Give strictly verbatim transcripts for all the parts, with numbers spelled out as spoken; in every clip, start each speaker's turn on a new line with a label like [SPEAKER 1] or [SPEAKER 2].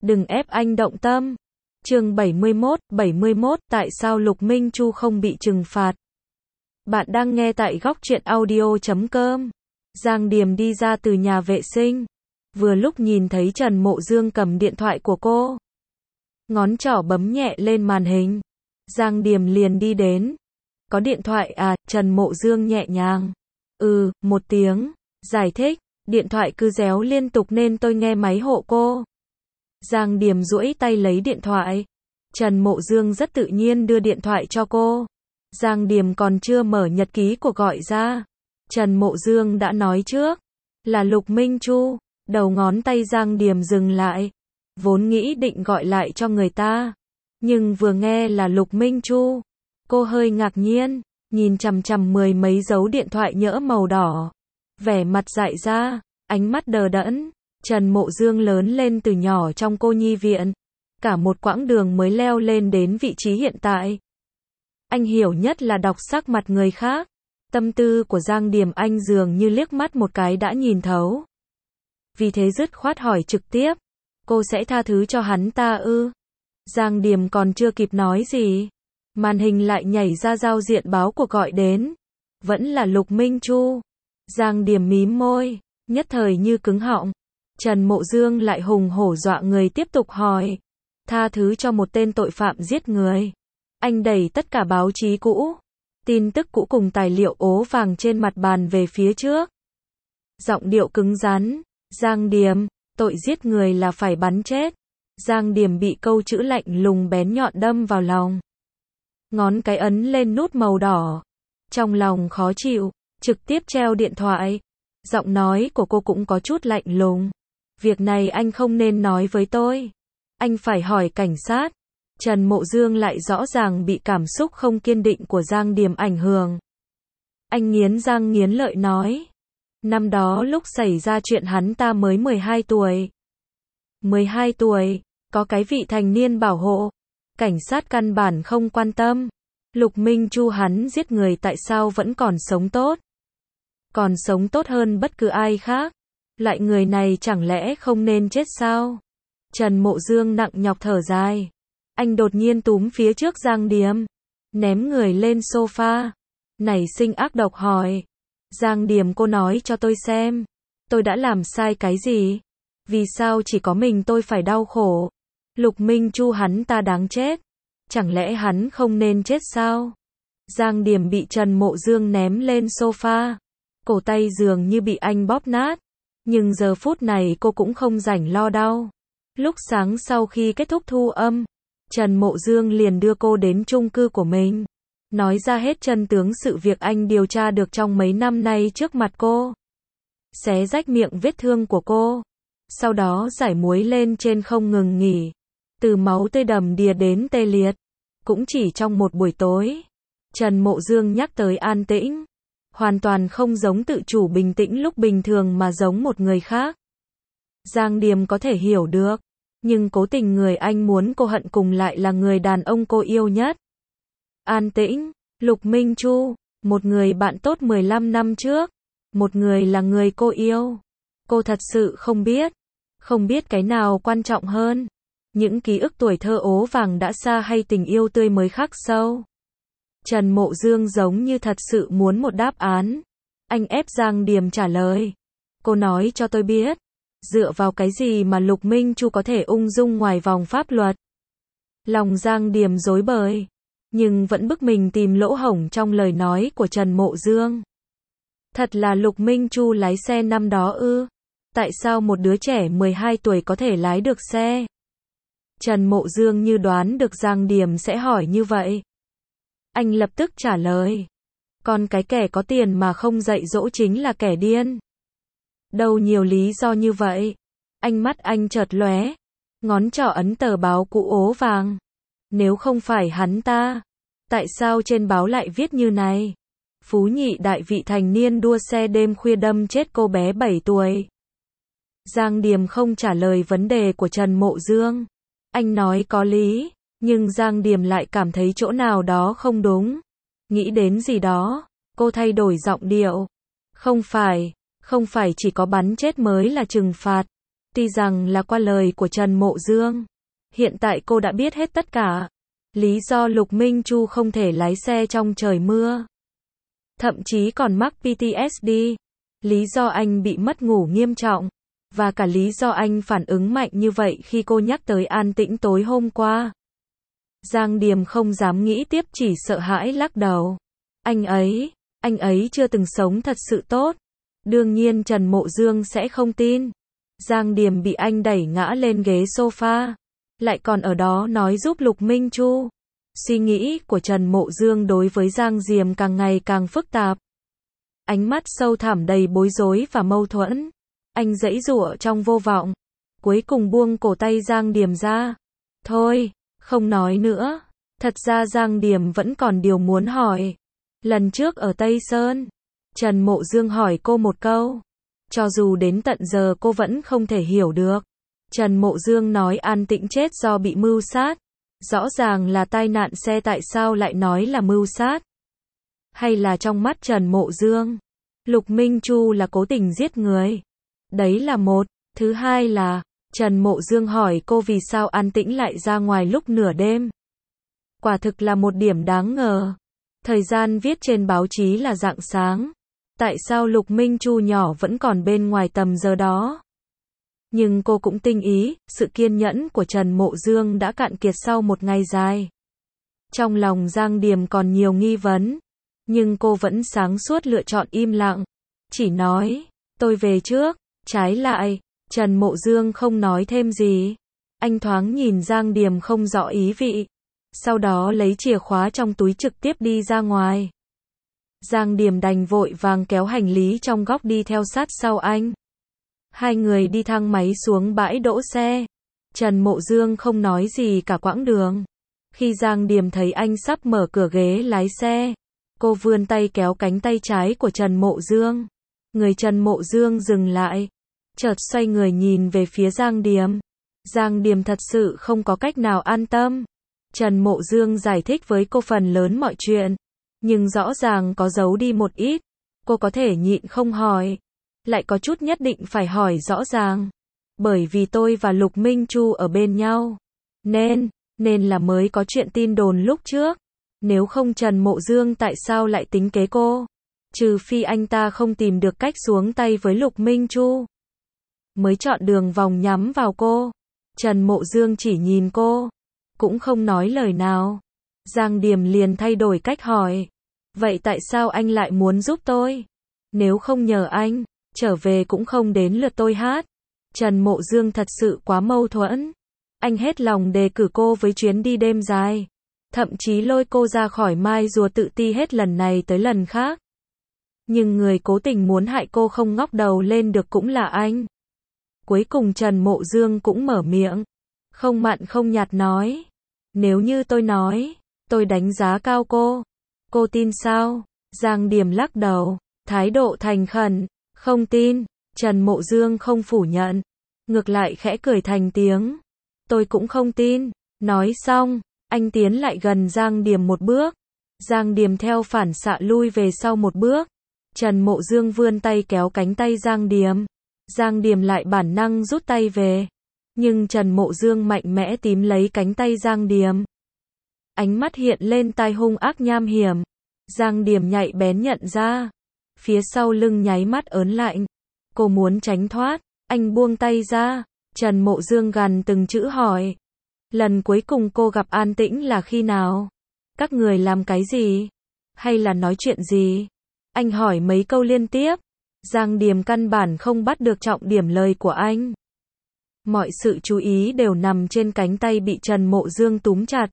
[SPEAKER 1] Đừng ép anh động tâm. Chương bảy mươi mốt, bảy mươi mốt, tại sao Lục Minh Chu không bị trừng phạt? Bạn đang nghe tại góc truyện audio chấm com. Giang Điềm đi ra từ nhà vệ sinh. Vừa lúc nhìn thấy Trần Mộ Dương cầm điện thoại của cô. Ngón trỏ bấm nhẹ lên màn hình. Giang Điềm liền đi đến. Có điện thoại à? Trần Mộ Dương nhẹ nhàng. Ừ, một tiếng. Giải thích. Điện thoại cứ réo liên tục nên tôi nghe máy hộ cô. Giang Điềm duỗi tay lấy điện thoại. Trần Mộ Dương rất tự nhiên đưa điện thoại cho cô. Giang Điềm còn chưa mở nhật ký cuộc gọi ra. Trần Mộ Dương đã nói trước. Là Lục Minh Chu. Đầu ngón tay Giang Điềm dừng lại. Vốn nghĩ định gọi lại cho người ta. Nhưng vừa nghe là Lục Minh Chu. Cô hơi ngạc nhiên. Nhìn chằm chằm mười mấy dấu điện thoại nhỡ màu đỏ. Vẻ mặt dại ra. Ánh mắt đờ đẫn. Trần Mộ Dương lớn lên từ nhỏ trong cô nhi viện. Cả một quãng đường mới leo lên đến vị trí hiện tại. Anh hiểu nhất là đọc sắc mặt người khác. Tâm tư của Giang Điềm anh dường như liếc mắt một cái đã nhìn thấu. Vì thế dứt khoát hỏi trực tiếp. Cô sẽ tha thứ cho hắn ta ư? Giang Điềm còn chưa kịp nói gì. Màn hình lại nhảy ra giao diện báo cuộc gọi đến. Vẫn là Lục Minh Chu. Giang Điềm mím môi. Nhất thời như cứng họng. Trần Mộ Dương lại hùng hổ dọa người tiếp tục hỏi. Tha thứ cho một tên tội phạm giết người. Anh đẩy tất cả báo chí cũ, tin tức cũ cùng tài liệu ố vàng trên mặt bàn về phía trước. Giọng điệu cứng rắn. Giang Điềm, tội giết người là phải bắn chết. Giang Điềm bị câu chữ lạnh lùng bén nhọn đâm vào lòng. Ngón cái ấn lên nút màu đỏ. Trong lòng khó chịu, trực tiếp treo điện thoại. Giọng nói của cô cũng có chút lạnh lùng. Việc này anh không nên nói với tôi. Anh phải hỏi cảnh sát. Trần Mộ Dương lại rõ ràng bị cảm xúc không kiên định của Giang Điềm ảnh hưởng. Anh nghiến răng nghiến lợi nói. Năm đó lúc xảy ra chuyện hắn ta mới mười hai tuổi. mười hai tuổi, có cái vị thành niên bảo hộ. Cảnh sát căn bản không quan tâm. Lục Minh Chu hắn giết người tại sao vẫn còn sống tốt? Còn sống tốt hơn bất cứ ai khác. Loại người này chẳng lẽ không nên chết sao? Trần Mộ Dương nặng nhọc thở dài. Anh đột nhiên túm phía trước Giang Điềm. Ném người lên sofa. Nảy sinh ác độc hỏi. Giang Điềm, cô nói cho tôi xem. Tôi đã làm sai cái gì? Vì sao chỉ có mình tôi phải đau khổ? Lục Minh Chu hắn ta đáng chết. Chẳng lẽ hắn không nên chết sao? Giang Điềm bị Trần Mộ Dương ném lên sofa. Cổ tay dường như bị anh bóp nát. Nhưng giờ phút này cô cũng không rảnh lo đau. Lúc sáng sau khi kết thúc thu âm, Trần Mộ Dương liền đưa cô đến chung cư của mình. Nói ra hết chân tướng sự việc anh điều tra được trong mấy năm nay trước mặt cô. Xé rách miệng vết thương của cô. Sau đó rải muối lên trên không ngừng nghỉ. Từ máu tươi đầm đìa đến tê liệt. Cũng chỉ trong một buổi tối. Trần Mộ Dương nhắc tới an tĩnh. Hoàn toàn không giống tự chủ bình tĩnh lúc bình thường mà giống một người khác. Giang Điềm có thể hiểu được. Nhưng cố tình người anh muốn cô hận cùng lại là người đàn ông cô yêu nhất. An tĩnh. Lục Minh Chu. Một người bạn tốt mười lăm năm trước. Một người là người cô yêu. Cô thật sự không biết. Không biết cái nào quan trọng hơn. Những ký ức tuổi thơ ố vàng đã xa hay tình yêu tươi mới khắc sâu. Trần Mộ Dương giống như thật sự muốn một đáp án. Anh ép Giang Điềm trả lời. Cô nói cho tôi biết. Dựa vào cái gì mà Lục Minh Chu có thể ung dung ngoài vòng pháp luật? Lòng Giang Điềm rối bời. Nhưng vẫn bức mình tìm lỗ hổng trong lời nói của Trần Mộ Dương. Thật là Lục Minh Chu lái xe năm đó ư? Tại sao một đứa trẻ mười hai tuổi có thể lái được xe? Trần Mộ Dương như đoán được Giang Điềm sẽ hỏi như vậy. Anh lập tức trả lời. Còn cái kẻ có tiền mà không dạy dỗ chính là kẻ điên. Đâu nhiều lý do như vậy. Ánh mắt anh chợt lóe. Ngón trỏ ấn tờ báo cũ ố vàng. Nếu không phải hắn ta, tại sao trên báo lại viết như này? Phú nhị đại vị thành niên đua xe đêm khuya đâm chết cô bé bảy tuổi. Giang Điềm không trả lời vấn đề của Trần Mộ Dương. Anh nói có lý, nhưng Giang Điềm lại cảm thấy chỗ nào đó không đúng. Nghĩ đến gì đó, cô thay đổi giọng điệu. Không phải, không phải chỉ có bắn chết mới là trừng phạt. Tuy rằng là qua lời của Trần Mộ Dương, hiện tại cô đã biết hết tất cả. Lý do Lục Minh Chu không thể lái xe trong trời mưa. Thậm chí còn mắc pê tê ét đê. Lý do anh bị mất ngủ nghiêm trọng. Và cả lý do anh phản ứng mạnh như vậy khi cô nhắc tới An Tĩnh tối hôm qua. Giang Điềm không dám nghĩ tiếp, chỉ sợ hãi lắc đầu. Anh ấy, anh ấy chưa từng sống thật sự tốt. Đương nhiên Trần Mộ Dương sẽ không tin. Giang Điềm bị anh đẩy ngã lên ghế sofa. Lại còn ở đó nói giúp Lục Minh Chu. Suy nghĩ của Trần Mộ Dương đối với Giang Điềm càng ngày càng phức tạp. Ánh mắt sâu thẳm đầy bối rối và mâu thuẫn. Anh giãy giụa trong vô vọng. Cuối cùng buông cổ tay Giang Điềm ra. Thôi, không nói nữa. Thật ra Giang Điềm vẫn còn điều muốn hỏi. Lần trước ở Tây Sơn, Trần Mộ Dương hỏi cô một câu. Cho dù đến tận giờ cô vẫn không thể hiểu được. Trần Mộ Dương nói An Tĩnh chết do bị mưu sát. Rõ ràng là tai nạn xe, tại sao lại nói là mưu sát? Hay là trong mắt Trần Mộ Dương, Lục Minh Chu là cố tình giết người? Đấy là một. Thứ hai là, Trần Mộ Dương hỏi cô vì sao An Tĩnh lại ra ngoài lúc nửa đêm. Quả thực là một điểm đáng ngờ. Thời gian viết trên báo chí là rạng sáng. Tại sao Lục Minh Chu nhỏ vẫn còn bên ngoài tầm giờ đó? Nhưng cô cũng tinh ý, sự kiên nhẫn của Trần Mộ Dương đã cạn kiệt sau một ngày dài. Trong lòng Giang Điềm còn nhiều nghi vấn, nhưng cô vẫn sáng suốt lựa chọn im lặng. Chỉ nói, tôi về trước. Trái lại, Trần Mộ Dương không nói thêm gì. Anh thoáng nhìn Giang Điềm không rõ ý vị. Sau đó lấy chìa khóa trong túi trực tiếp đi ra ngoài. Giang Điềm đành vội vàng kéo hành lý trong góc đi theo sát sau anh. Hai người đi thang máy xuống bãi đỗ xe. Trần Mộ Dương không nói gì cả quãng đường. Khi Giang Điềm thấy anh sắp mở cửa ghế lái xe, cô vươn tay kéo cánh tay trái của Trần Mộ Dương. Người Trần Mộ Dương dừng lại, chợt xoay người nhìn về phía Giang Điềm. Giang Điềm thật sự không có cách nào an tâm. Trần Mộ Dương giải thích với cô phần lớn mọi chuyện, nhưng rõ ràng có giấu đi một ít. Cô có thể nhịn không hỏi, lại có chút nhất định phải hỏi rõ ràng. Bởi vì tôi và Lục Minh Chu ở bên nhau, nên, nên là mới có chuyện tin đồn lúc trước. Nếu không Trần Mộ Dương tại sao lại tính kế cô? Trừ phi anh ta không tìm được cách xuống tay với Lục Minh Chu, mới chọn đường vòng nhắm vào cô. Trần Mộ Dương chỉ nhìn cô, cũng không nói lời nào. Giang Điềm liền thay đổi cách hỏi. Vậy tại sao anh lại muốn giúp tôi? Nếu không nhờ anh, trở về cũng không đến lượt tôi hát. Trần Mộ Dương thật sự quá mâu thuẫn. Anh hết lòng đề cử cô với chuyến đi đêm dài. Thậm chí lôi cô ra khỏi mai rùa tự ti hết lần này tới lần khác. Nhưng người cố tình muốn hại cô không ngóc đầu lên được cũng là anh. Cuối cùng Trần Mộ Dương cũng mở miệng. Không mặn không nhạt nói. Nếu như tôi nói, tôi đánh giá cao cô, cô tin sao? Giang Điềm lắc đầu, thái độ thành khẩn. Không tin. Trần Mộ Dương không phủ nhận, ngược lại khẽ cười thành tiếng. Tôi cũng không tin. Nói xong, anh tiến lại gần Giang Điềm một bước. Giang Điềm theo phản xạ lui về sau một bước. Trần Mộ Dương vươn tay kéo cánh tay Giang Điềm. Giang Điềm lại bản năng rút tay về. Nhưng Trần Mộ Dương mạnh mẽ tím lấy cánh tay Giang Điềm. Ánh mắt hiện lên tai hung ác nham hiểm. Giang Điềm nhạy bén nhận ra. Phía sau lưng nháy mắt ớn lạnh. Cô muốn tránh thoát. Anh buông tay ra. Trần Mộ Dương gằn từng chữ hỏi. Lần cuối cùng cô gặp An Tĩnh là khi nào? Các người làm cái gì? Hay là nói chuyện gì? Anh hỏi mấy câu liên tiếp. Giang Điềm căn bản không bắt được trọng điểm lời của anh. Mọi sự chú ý đều nằm trên cánh tay bị Trần Mộ Dương túm chặt.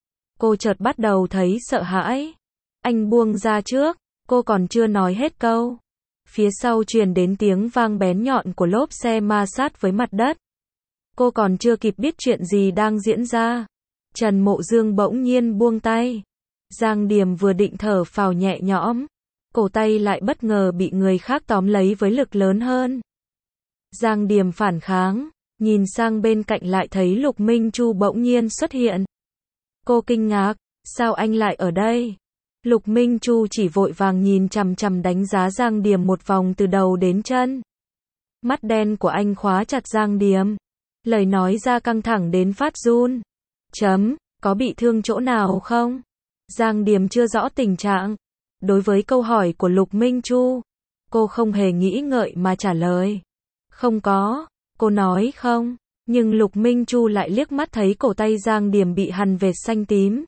[SPEAKER 1] Cô chợt bắt đầu thấy sợ hãi. Anh buông ra trước. Cô còn chưa nói hết câu. Phía sau truyền đến tiếng vang bén nhọn của lốp xe ma sát với mặt đất. Cô còn chưa kịp biết chuyện gì đang diễn ra. Trần Mộ Dương bỗng nhiên buông tay. Giang Điềm vừa định thở phào nhẹ nhõm. Cổ tay lại bất ngờ bị người khác tóm lấy với lực lớn hơn. Giang Điềm phản kháng. Nhìn sang bên cạnh lại thấy Lục Minh Chu bỗng nhiên xuất hiện. Cô kinh ngạc. Sao anh lại ở đây? Lục Minh Chu chỉ vội vàng nhìn chằm chằm đánh giá Giang Điềm một vòng từ đầu đến chân. Mắt đen của anh khóa chặt Giang Điềm. Lời nói ra căng thẳng đến phát run. Chấm, có bị thương chỗ nào không? Giang Điềm chưa rõ tình trạng. Đối với câu hỏi của Lục Minh Chu, cô không hề nghĩ ngợi mà trả lời. Không có, cô nói không. Nhưng Lục Minh Chu lại liếc mắt thấy cổ tay Giang Điềm bị hằn vệt xanh tím.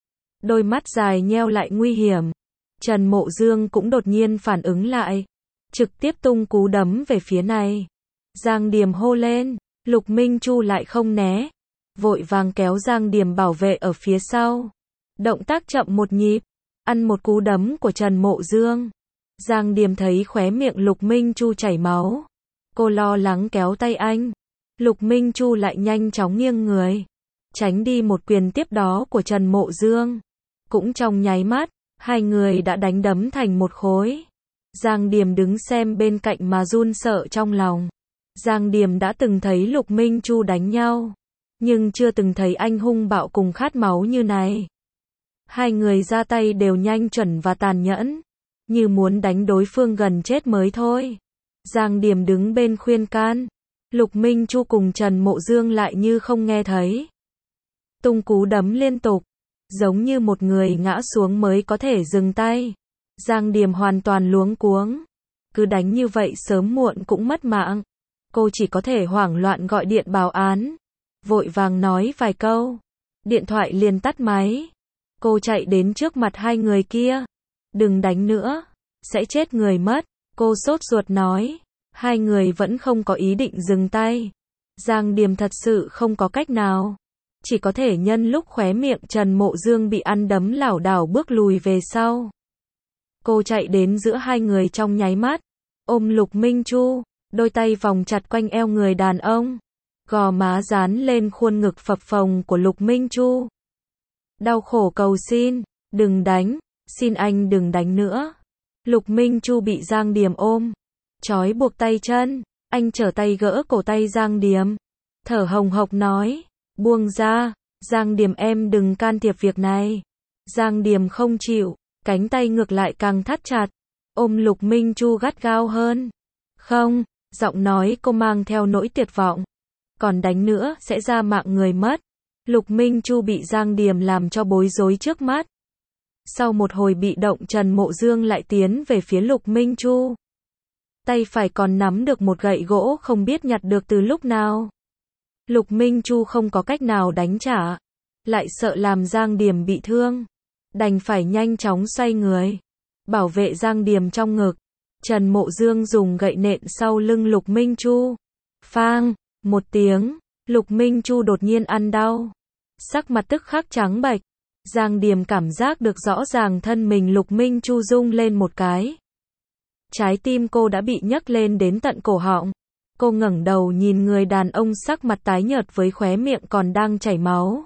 [SPEAKER 1] Đôi mắt dài nheo lại nguy hiểm. Trần Mộ Dương cũng đột nhiên phản ứng lại. Trực tiếp tung cú đấm về phía này. Giang Điềm hô lên. Lục Minh Chu lại không né. Vội vàng kéo Giang Điềm bảo vệ ở phía sau. Động tác chậm một nhịp. Ăn một cú đấm của Trần Mộ Dương. Giang Điềm thấy khóe miệng Lục Minh Chu chảy máu. Cô lo lắng kéo tay anh. Lục Minh Chu lại nhanh chóng nghiêng người. Tránh đi một quyền tiếp đó của Trần Mộ Dương. Cũng trong nháy mắt, hai người đã đánh đấm thành một khối. Giang Điềm đứng xem bên cạnh mà run sợ trong lòng. Giang Điềm đã từng thấy Lục Minh Chu đánh nhau. Nhưng chưa từng thấy anh hung bạo cùng khát máu như này. Hai người ra tay đều nhanh chuẩn và tàn nhẫn. Như muốn đánh đối phương gần chết mới thôi. Giang Điềm đứng bên khuyên can. Lục Minh Chu cùng Trần Mộ Dương lại như không nghe thấy. Tung cú đấm liên tục. Giống như một người ngã xuống mới có thể dừng tay. Giang Điềm hoàn toàn luống cuống. Cứ đánh như vậy sớm muộn cũng mất mạng. Cô chỉ có thể hoảng loạn gọi điện báo án. Vội vàng nói vài câu. Điện thoại liền tắt máy. Cô chạy đến trước mặt hai người kia. Đừng đánh nữa. Sẽ chết người mất. Cô sốt ruột nói. Hai người vẫn không có ý định dừng tay. Giang Điềm thật sự không có cách nào. Chỉ có thể nhân lúc khóe miệng Trần Mộ Dương bị ăn đấm lảo đảo bước lùi về sau. Cô chạy đến giữa hai người trong nháy mắt. Ôm Lục Minh Chu. Đôi tay vòng chặt quanh eo người đàn ông. Gò má dán lên khuôn ngực phập phồng của Lục Minh Chu. Đau khổ cầu xin. Đừng đánh. Xin anh đừng đánh nữa. Lục Minh Chu bị Giang Điềm ôm. Trói buộc tay chân. Anh trở tay gỡ cổ tay Giang Điềm. Thở hồng hộc nói. Buông ra. Giang Điềm em đừng can thiệp việc này. Giang Điềm không chịu. Cánh tay ngược lại càng thắt chặt. Ôm Lục Minh Chu gắt gao hơn. Không. Giọng nói cô mang theo nỗi tuyệt vọng. Còn đánh nữa sẽ ra mạng người mất. Lục Minh Chu bị Giang Điềm làm cho bối rối trước mắt. Sau một hồi bị động Trần Mộ Dương lại tiến về phía Lục Minh Chu. Tay phải còn nắm được một gậy gỗ không biết nhặt được từ lúc nào. Lục Minh Chu không có cách nào đánh trả. Lại sợ làm Giang Điềm bị thương. Đành phải nhanh chóng xoay người. Bảo vệ Giang Điềm trong ngực. Trần Mộ Dương dùng gậy nện sau lưng Lục Minh Chu. Phang, một tiếng. Lục Minh Chu đột nhiên ăn đau. Sắc mặt tức khắc trắng bệch. Giang Điềm cảm giác được rõ ràng thân mình Lục Minh Chu rung lên một cái. Trái tim cô đã bị nhấc lên đến tận cổ họng. Cô ngẩng đầu nhìn người đàn ông sắc mặt tái nhợt với khóe miệng còn đang chảy máu.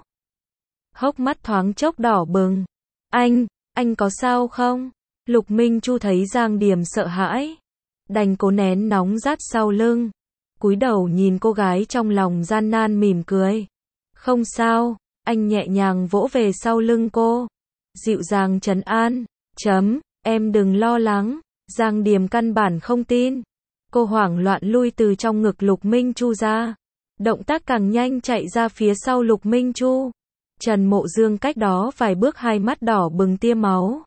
[SPEAKER 1] Hốc mắt thoáng chốc đỏ bừng. Anh, anh có sao không? Lục Minh Chu thấy Giang Điềm sợ hãi. Đành cố nén nóng rát sau lưng. Cúi đầu nhìn cô gái trong lòng gian nan mỉm cười. Không sao, anh nhẹ nhàng vỗ về sau lưng cô. Dịu dàng trấn an. Chấm, em đừng lo lắng. Giang Điềm căn bản không tin. Cô hoảng loạn lui từ trong ngực Lục Minh Chu ra. Động tác càng nhanh chạy ra phía sau Lục Minh Chu. Trần Mộ Dương cách đó vài bước hai mắt đỏ bừng tia máu.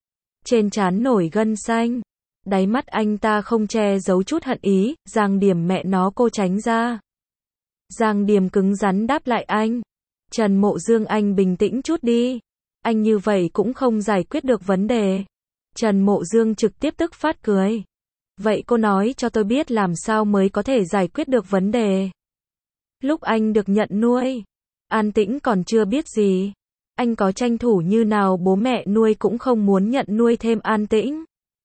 [SPEAKER 1] Trên trán nổi gân xanh. Đáy mắt anh ta không che giấu chút hận ý. Giang Điềm mẹ nó cô tránh ra. Giang Điềm cứng rắn đáp lại anh. Trần Mộ Dương anh bình tĩnh chút đi. Anh như vậy cũng không giải quyết được vấn đề. Trần Mộ Dương trực tiếp tức phát cười. Vậy cô nói cho tôi biết làm sao mới có thể giải quyết được vấn đề. Lúc anh được nhận nuôi, An Tĩnh còn chưa biết gì. Anh có tranh thủ như nào bố mẹ nuôi cũng không muốn nhận nuôi thêm An Tĩnh.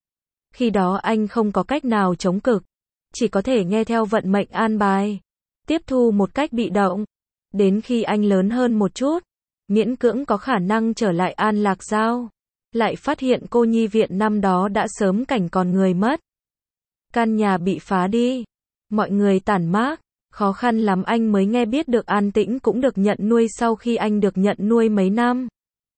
[SPEAKER 1] Khi đó anh không có cách nào chống cự. Chỉ có thể nghe theo vận mệnh an bài. Tiếp thu một cách bị động. Đến khi anh lớn hơn một chút, miễn cưỡng có khả năng trở lại An Lạc Giao. Lại phát hiện cô nhi viện năm đó đã sớm cảnh còn người mất. Căn nhà bị phá đi. Mọi người tản mát. Khó khăn lắm anh mới nghe biết được An Tĩnh cũng được nhận nuôi sau khi anh được nhận nuôi mấy năm.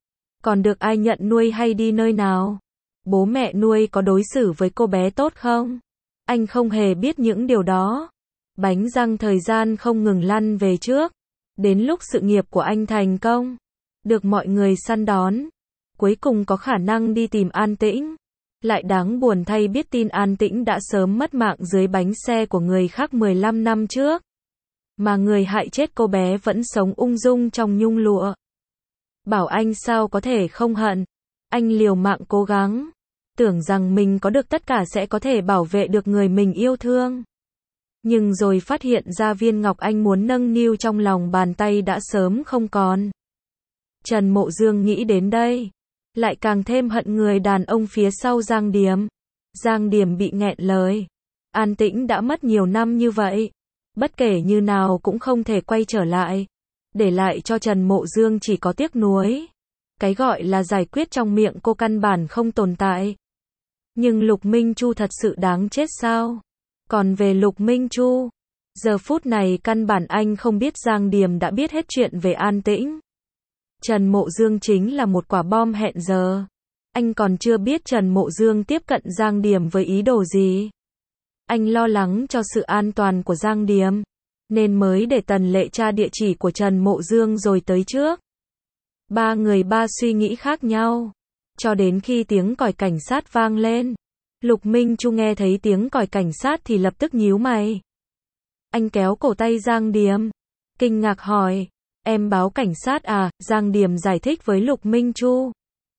[SPEAKER 1] Còn được ai nhận nuôi hay đi nơi nào? Bố mẹ nuôi có đối xử với cô bé tốt không? Anh không hề biết những điều đó. Bánh răng thời gian không ngừng lăn về trước. Đến lúc sự nghiệp của anh thành công, được mọi người săn đón, cuối cùng có khả năng đi tìm An Tĩnh. Lại đáng buồn thay biết tin An Tĩnh đã sớm mất mạng dưới bánh xe của người khác mười lăm năm trước. Mà người hại chết cô bé vẫn sống ung dung trong nhung lụa. Bảo anh sao có thể không hận. Anh liều mạng cố gắng, tưởng rằng mình có được tất cả sẽ có thể bảo vệ được người mình yêu thương. Nhưng rồi phát hiện ra viên ngọc anh muốn nâng niu trong lòng bàn tay đã sớm không còn. Trần Mộ Dương nghĩ đến đây, lại càng thêm hận người đàn ông phía sau Giang Điềm. Giang Điềm bị nghẹn lời. An Tĩnh đã mất nhiều năm như vậy, bất kể như nào cũng không thể quay trở lại, để lại cho Trần Mộ Dương chỉ có tiếc nuối. Cái gọi là giải quyết trong miệng cô căn bản không tồn tại. Nhưng Lục Minh Chu thật sự đáng chết sao? Còn về Lục Minh Chu, giờ phút này căn bản anh không biết Giang Điềm đã biết hết chuyện về An Tĩnh. Trần Mộ Dương chính là một quả bom hẹn giờ. Anh còn chưa biết Trần Mộ Dương tiếp cận Giang Điềm với ý đồ gì. Anh lo lắng cho sự an toàn của Giang Điềm, nên mới để Tần Lệ tra địa chỉ của Trần Mộ Dương rồi tới trước. Ba người ba suy nghĩ khác nhau. Cho đến khi tiếng còi cảnh sát vang lên, Lục Minh Chu nghe thấy tiếng còi cảnh sát thì lập tức nhíu mày. Anh kéo cổ tay Giang Điềm, kinh ngạc hỏi, em báo cảnh sát à? Giang Điềm giải thích với Lục Minh Chu.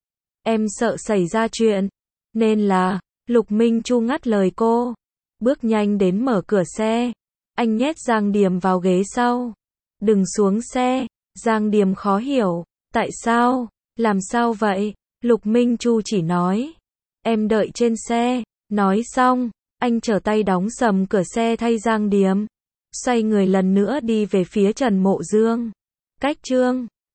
[SPEAKER 1] Em sợ xảy ra chuyện, nên là, Lục Minh Chu ngắt lời cô, bước nhanh đến mở cửa xe. Anh nhét Giang Điềm vào ghế sau. Đừng xuống xe. Giang Điềm khó hiểu, tại sao? Làm sao vậy? Lục Minh Chu chỉ nói, em đợi trên xe. Nói xong, anh trở tay đóng sầm cửa xe thay Giang Điềm, xoay người lần nữa đi về phía Trần Mộ Dương. Cách chương